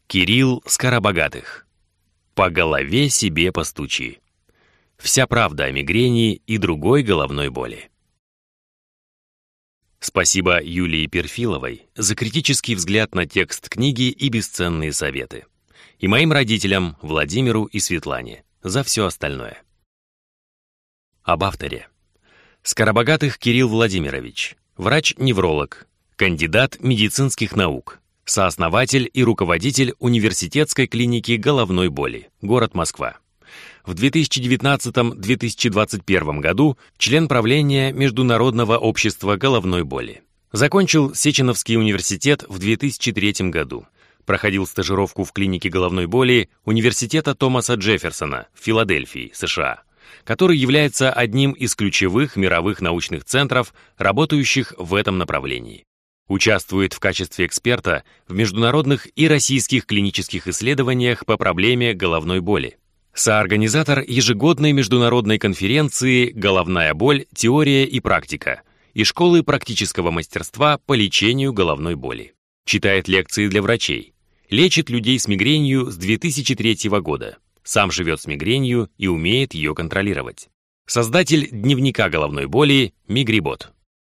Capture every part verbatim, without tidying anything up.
Кирилл Скоробогатых. По голове себе постучи. Вся правда о мигрени и другой головной боли. Спасибо Юлии Перфиловой за критический взгляд на текст книги и бесценные советы. И моим родителям Владимиру и Светлане за все остальное. Об авторе. Скоробогатых Кирилл Владимирович, врач-невролог, кандидат медицинских наук, сооснователь и руководитель университетской клиники головной боли, город Москва. В две тысячи девятнадцатом — две тысячи двадцать первом году член правления Международного общества головной боли. Закончил Сеченовский университет в две тысячи третьем году. Проходил стажировку в клинике головной боли Университета Томаса Джефферсона в Филадельфии, США, который является одним из ключевых мировых научных центров, работающих в этом направлении. Участвует в качестве эксперта в международных и российских клинических исследованиях по проблеме головной боли. Соорганизатор ежегодной международной конференции «Головная боль. Теория и практика» и школы практического мастерства по лечению головной боли. Читает лекции для врачей. Лечит людей с мигренью с две тысячи третьего года. Сам живет с мигренью и умеет ее контролировать. Создатель дневника головной боли «Мигрибот».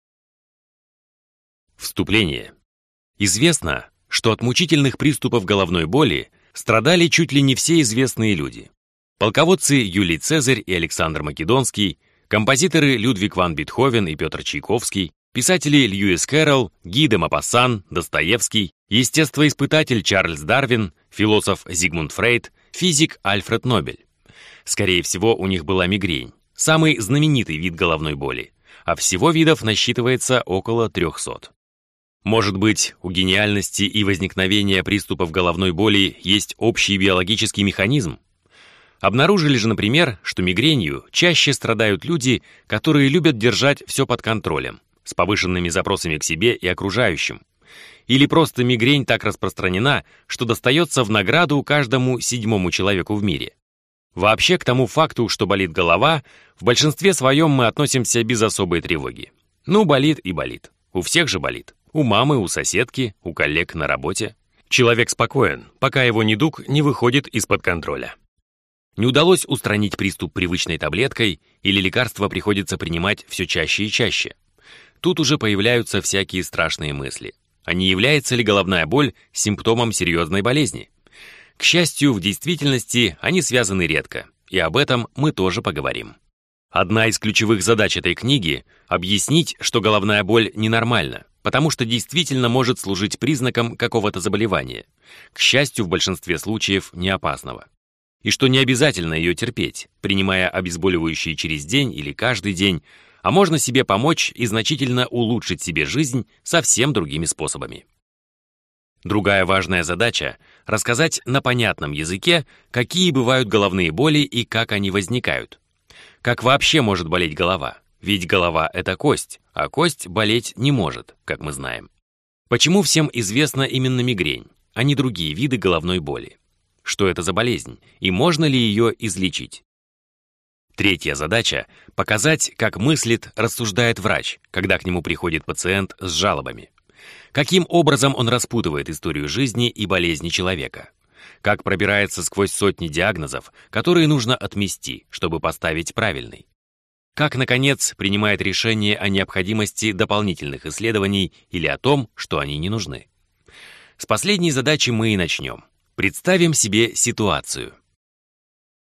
Вступление. Известно, что от мучительных приступов головной боли страдали чуть ли не все известные люди. Полководцы Юлий Цезарь и Александр Македонский, композиторы Людвиг ван Бетховен и Петр Чайковский, писатели Льюис Кэрролл, Ги де Мопассан, Достоевский, естествоиспытатель Чарльз Дарвин, философ Зигмунд Фрейд, физик Альфред Нобель. Скорее всего, у них была мигрень, самый знаменитый вид головной боли, а всего видов насчитывается около трехсот. Может быть, у гениальности и возникновения приступов головной боли есть общий биологический механизм? Обнаружили же, например, что мигренью чаще страдают люди, которые любят держать все под контролем, с повышенными запросами к себе и окружающим. Или просто мигрень так распространена, что достается в награду каждому седьмому человеку в мире. Вообще, к тому факту, что болит голова, в большинстве своем мы относимся без особой тревоги. Ну, болит и болит. У всех же болит. У мамы, у соседки, у коллег на работе. Человек спокоен, пока его недуг не выходит из-под контроля. Не удалось устранить приступ привычной таблеткой, или лекарства приходится принимать все чаще и чаще. Тут уже появляются всякие страшные мысли. А не является ли головная боль симптомом серьезной болезни? К счастью, в действительности они связаны редко, и об этом мы тоже поговорим. Одна из ключевых задач этой книги — объяснить, что головная боль ненормальна, потому что действительно может служить признаком какого-то заболевания, к счастью, в большинстве случаев не опасного. И что не обязательно ее терпеть, принимая обезболивающие через день или каждый день, а можно себе помочь и значительно улучшить себе жизнь совсем другими способами. Другая важная задача — рассказать на понятном языке, какие бывают головные боли и как они возникают. Как вообще может болеть голова? Ведь голова — это кость, а кость болеть не может, как мы знаем. Почему всем известна именно мигрень, а не другие виды головной боли? Что это за болезнь и можно ли ее излечить? Третья задача — показать, как мыслит, рассуждает врач, когда к нему приходит пациент с жалобами. Каким образом он распутывает историю жизни и болезни человека. Как пробирается сквозь сотни диагнозов, которые нужно отмести, чтобы поставить правильный. Как, наконец, принимает решение о необходимости дополнительных исследований или о том, что они не нужны. С последней задачи мы и начнем. Представим себе ситуацию.